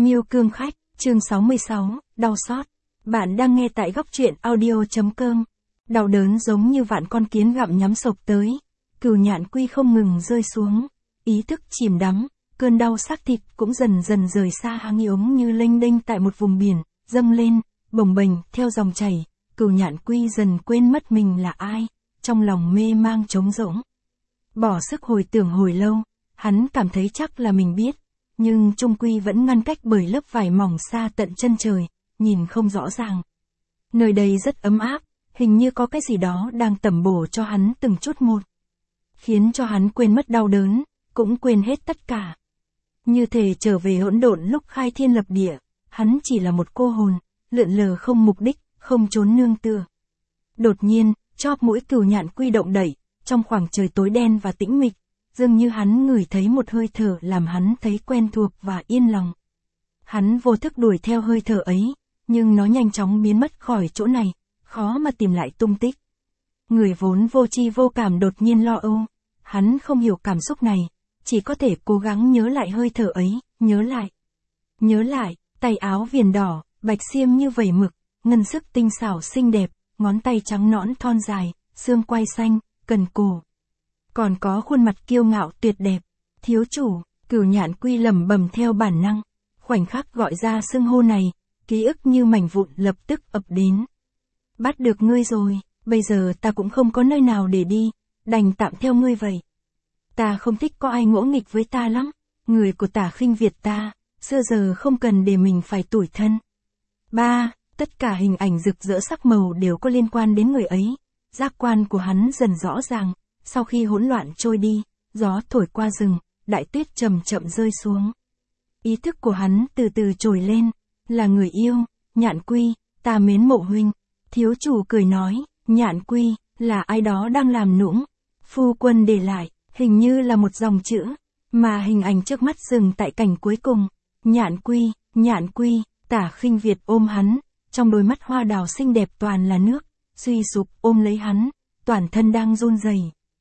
Miêu Cương Khách, chương 66, đau xót. Bạn đang nghe tại góc truyện audio.com. Đau đớn giống như vạn con kiến gặm nhắm sộc tới. Cừu Nhạn Quy không ngừng rơi xuống. Ý thức chìm đắm, cơn đau xác thịt cũng dần dần rời xa hang ống như lênh đênh tại một vùng biển, dâng lên, bồng bềnh, theo dòng chảy. Cừu Nhạn Quy dần quên mất mình là ai, trong lòng mê mang trống rỗng. Bỏ sức hồi tưởng hồi lâu, hắn cảm thấy chắc là mình biết. Nhưng trung quy vẫn ngăn cách bởi lớp vải mỏng xa tận chân trời, nhìn không rõ ràng. Nơi đây rất ấm áp, hình như có cái gì đó đang tẩm bổ cho hắn từng chút một. Khiến cho hắn quên mất đau đớn, cũng quên hết tất cả. Như thể trở về hỗn độn lúc khai thiên lập địa, hắn chỉ là một cô hồn, lượn lờ không mục đích, không trốn nương tựa. Đột nhiên, chóp mũi Cừu Nhạn Quy động đẩy, trong khoảng trời tối đen và tĩnh mịch. Dường như hắn ngửi thấy một hơi thở làm hắn thấy quen thuộc và yên lòng. Hắn vô thức đuổi theo hơi thở ấy, nhưng nó nhanh chóng biến mất khỏi chỗ này, khó mà tìm lại tung tích. Người vốn vô tri vô cảm đột nhiên lo âu, hắn không hiểu cảm xúc này, chỉ có thể cố gắng nhớ lại hơi thở ấy, nhớ lại, tay áo viền đỏ, bạch xiêm như vẩy mực, ngân sức tinh xảo xinh đẹp, ngón tay trắng nõn thon dài, xương quai xanh, cần cổ. Còn có khuôn mặt kiêu ngạo tuyệt đẹp. Thiếu chủ, Cừu Nhạn Quy lẩm bẩm theo bản năng. Khoảnh khắc gọi ra xưng hô này, ký ức như mảnh vụn lập tức ập đến. Bắt được ngươi rồi, bây giờ ta cũng không có nơi nào để đi, đành tạm theo ngươi vậy. Ta không thích có ai ngỗ nghịch với ta lắm, người của Tả khinh Việt ta, xưa giờ không cần để mình phải tủi thân. Tất cả hình ảnh rực rỡ sắc màu đều có liên quan đến người ấy. Giác quan của hắn dần rõ ràng. Sau khi hỗn loạn trôi đi, gió thổi qua rừng, đại tuyết chậm chậm rơi xuống. Ý thức của hắn từ từ trồi lên, là người yêu, Nhạn Quy, ta mến mộ huynh. Thiếu chủ cười nói, Nhạn Quy, là ai đó đang làm nũng. Phu quân để lại, hình như là một dòng chữ, mà hình ảnh trước mắt dừng tại cảnh cuối cùng. Nhạn Quy, Tả khinh Việt ôm hắn, trong đôi mắt hoa đào xinh đẹp toàn là nước, suy sụp ôm lấy hắn, toàn thân đang run rẩy.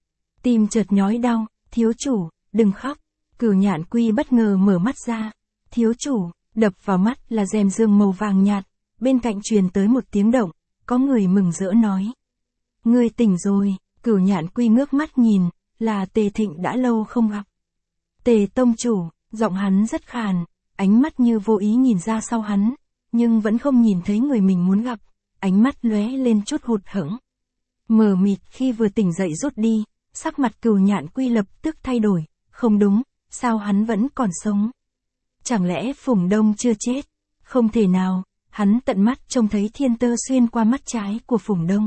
Tim chợt nhói đau, thiếu chủ, đừng khóc. Cừu Nhạn Quy bất ngờ mở mắt ra. Thiếu chủ, đập vào mắt là rèm giường màu vàng nhạt, bên cạnh truyền tới một tiếng động, có người mừng rỡ nói. Ngươi tỉnh rồi. Cừu Nhạn Quy ngước mắt nhìn, là Tề Thịnh đã lâu không gặp. Tề tông chủ, giọng hắn rất khàn, ánh mắt như vô ý nhìn ra sau hắn, nhưng vẫn không nhìn thấy người mình muốn gặp, ánh mắt lóe lên chút hụt hẫng. Mờ mịt khi vừa tỉnh dậy rút đi. Sắc mặt Cừu Nhạn Quy lập tức thay đổi, không đúng, sao hắn vẫn còn sống? Chẳng lẽ Phùng Đông chưa chết? Không thể nào, hắn tận mắt trông thấy thiên tơ xuyên qua mắt trái của Phùng Đông.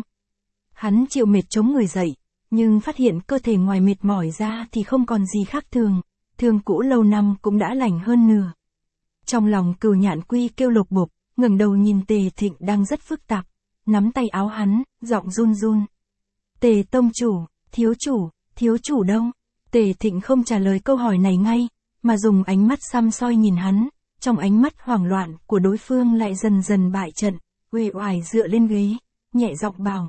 Hắn chịu mệt chống người dậy, nhưng phát hiện cơ thể ngoài mệt mỏi ra thì không còn gì khác thường, thương cũ lâu năm cũng đã lành hơn nửa. Trong lòng Cừu Nhạn Quy kêu lộc bộc, ngẩng đầu nhìn Tề Thịnh đang rất phức tạp, nắm tay áo hắn, giọng run run. Tề tông chủ. Thiếu chủ đâu? Tề Thịnh không trả lời câu hỏi này ngay, mà dùng ánh mắt săm soi nhìn hắn, trong ánh mắt hoảng loạn của đối phương lại dần dần bại trận, uể oải dựa lên ghế, nhẹ giọng bảo.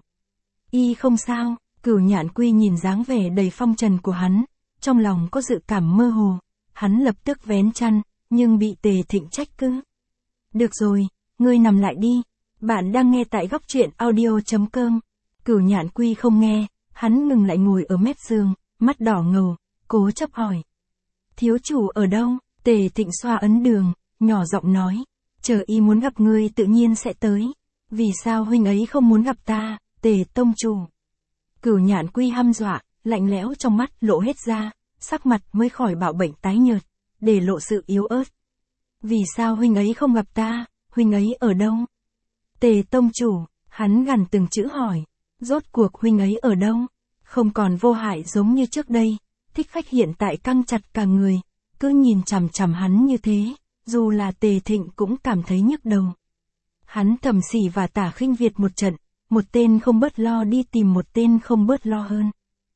Y không sao. Cừu Nhạn Quy nhìn dáng vẻ đầy phong trần của hắn, trong lòng có dự cảm mơ hồ, hắn lập tức vén chăn, nhưng bị Tề Thịnh trách cứ. Được rồi, ngươi nằm lại đi, bạn đang nghe tại góc truyện audio.com. Cừu Nhạn Quy không nghe. Hắn ngừng lại ngồi ở mép giường, mắt đỏ ngầu, cố chấp hỏi. Thiếu chủ ở đâu? Tề Thịnh xoa ấn đường, nhỏ giọng nói. Chờ y muốn gặp ngươi tự nhiên sẽ tới. Vì sao huynh ấy không muốn gặp ta, Tề tông chủ? Cừu Nhạn Quy hăm dọa, lạnh lẽo trong mắt lộ hết ra, sắc mặt mới khỏi bạo bệnh tái nhợt, để lộ sự yếu ớt. Vì sao huynh ấy không gặp ta, huynh ấy ở đâu? Tề tông chủ, hắn gằn từng chữ hỏi. Rốt cuộc huynh ấy ở đâu? Không còn vô hại giống như trước đây, thích khách hiện tại căng chặt cả người, cứ nhìn chằm chằm hắn như thế, dù là Tề Thịnh cũng cảm thấy nhức đầu. Hắn thầm xỉ và Tả khinh Việt một trận, một tên không bớt lo đi tìm một tên không bớt lo hơn.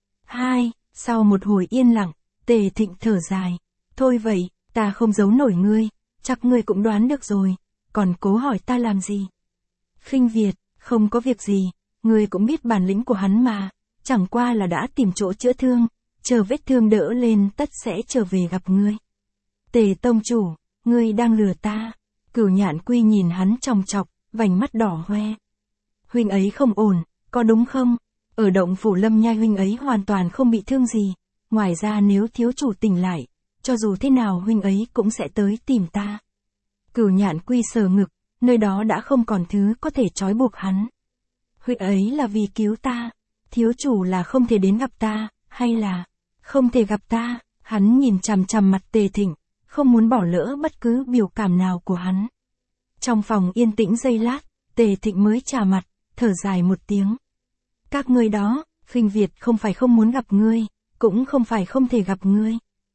Sau một hồi yên lặng, Tề Thịnh thở dài. Thôi vậy, ta không giấu nổi ngươi, chắc ngươi cũng đoán được rồi, còn cố hỏi ta làm gì? Khinh Việt, không có việc gì. Ngươi cũng biết bản lĩnh của hắn mà, chẳng qua là đã tìm chỗ chữa thương, chờ vết thương đỡ lên tất sẽ trở về gặp ngươi. Tề tông chủ, ngươi đang lừa ta. Cửu Nhạn Quy nhìn hắn chòng chọc, vành mắt đỏ hoe. Huynh ấy không ổn, có đúng không? Ở động phủ Lâm Nhai huynh ấy hoàn toàn không bị thương gì. Ngoài ra nếu thiếu chủ tỉnh lại, cho dù thế nào huynh ấy cũng sẽ tới tìm ta. Cửu Nhạn Quy sờ ngực, nơi đó đã không còn thứ có thể trói buộc hắn. Huynh ấy là vì cứu ta, thiếu chủ là không thể đến gặp ta, hay là không thể gặp ta. Hắn nhìn chằm chằm mặt Tề Thịnh, không muốn bỏ lỡ bất cứ biểu cảm nào của hắn. Trong phòng yên tĩnh giây lát, Tề Thịnh mới trà mặt, thở dài một tiếng. Các ngươi đó, Khinh Việt không phải không muốn gặp ngươi, cũng không phải không thể gặp ngươi.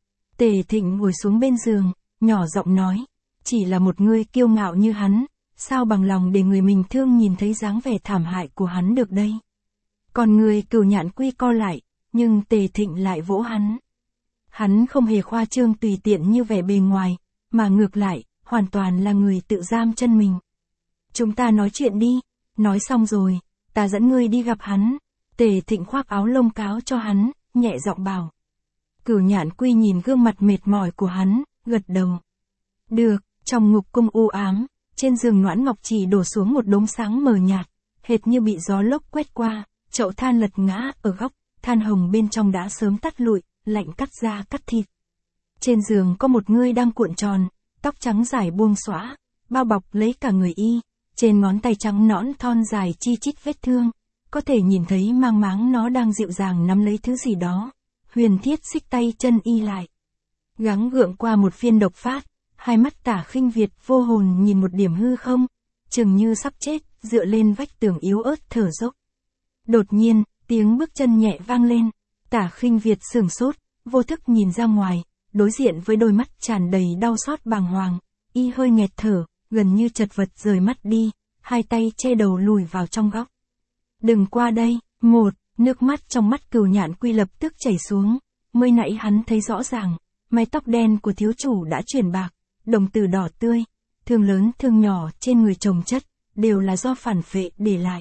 Tề Thịnh ngồi xuống bên giường, nhỏ giọng nói, chỉ là một ngươi kiêu ngạo như hắn, sao bằng lòng để người mình thương nhìn thấy dáng vẻ thảm hại của hắn được đây. Còn người Cửu Nhạn Quy co lại, nhưng Tề Thịnh lại vỗ hắn. Hắn không hề khoa trương tùy tiện như vẻ bề ngoài, mà ngược lại, hoàn toàn là người tự giam chân mình. Chúng ta nói chuyện đi, nói xong rồi, ta dẫn ngươi đi gặp hắn. Tề Thịnh khoác áo lông cáo cho hắn, nhẹ giọng bảo. Cửu Nhạn Quy nhìn gương mặt mệt mỏi của hắn, gật đầu. Được, trong ngục cung u ám, trên giường Noãn Ngọc Trì đổ xuống một đốm sáng mờ nhạt, hệt như bị gió lốc quét qua, chậu than lật ngã ở góc, than hồng bên trong đã sớm tắt lụi, lạnh cắt da cắt thịt. Trên giường có một người đang cuộn tròn, tóc trắng dài buông xõa, bao bọc lấy cả người y, trên ngón tay trắng nõn thon dài chi chít vết thương, có thể nhìn thấy mang máng nó đang dịu dàng nắm lấy thứ gì đó. Huyền Thiết xích tay chân y lại, gắng gượng qua một phiên độc phát, hai mắt Tả Khinh Việt vô hồn nhìn một điểm hư không, chừng như sắp chết, dựa lên vách tường yếu ớt thở dốc. Đột nhiên, tiếng bước chân nhẹ vang lên, Tả Khinh Việt sửng sốt, vô thức nhìn ra ngoài, đối diện với đôi mắt tràn đầy đau xót bàng hoàng, y hơi nghẹt thở, gần như chật vật rời mắt đi, hai tay che đầu lùi vào trong góc. Đừng qua đây, nước mắt trong mắt Cửu Nhạn Quy lập tức chảy xuống, mới nãy hắn thấy rõ ràng, mái tóc đen của thiếu chủ đã chuyển bạc, đồng tử đỏ tươi, thương lớn thương nhỏ trên người chồng chất, đều là do phản phệ để lại.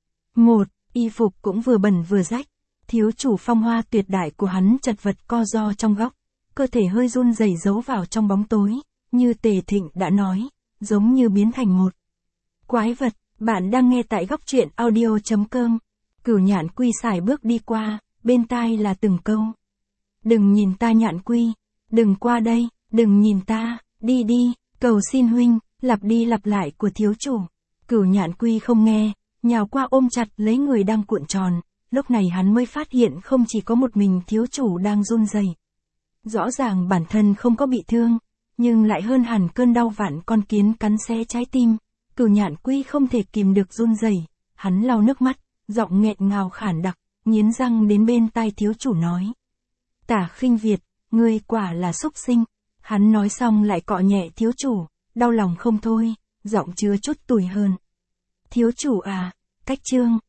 Y phục cũng vừa bẩn vừa rách, thiếu chủ phong hoa tuyệt đại của hắn chật vật co ro trong góc, cơ thể hơi run rẩy giấu vào trong bóng tối, như Tề Thịnh đã nói, giống như biến thành một quái vật. Bạn đang nghe tại góc truyện audio.com. Cửu Nhạn Quy sải bước đi qua, bên tai là từng câu. Đừng nhìn ta Nhạn Quy, đừng qua đây, đừng nhìn ta, đi đi, cầu xin huynh, lặp đi lặp lại của thiếu chủ. Cửu Nhạn Quy không nghe, nhào qua ôm chặt lấy người đang cuộn tròn, lúc này hắn mới phát hiện không chỉ có một mình thiếu chủ đang run rẩy. Rõ ràng bản thân không có bị thương, nhưng lại hơn hẳn cơn đau vạn con kiến cắn xé trái tim. Cửu Nhạn Quy không thể kìm được run rẩy, hắn lau nước mắt, giọng nghẹn ngào khản đặc, nghiến răng đến bên tai thiếu chủ nói. Tả Khinh Việt, ngươi quả là xúc sinh. Hắn nói xong lại cọ nhẹ thiếu chủ, đau lòng không thôi, giọng chứa chút tủi hờn. Thiếu chủ à, cách chương.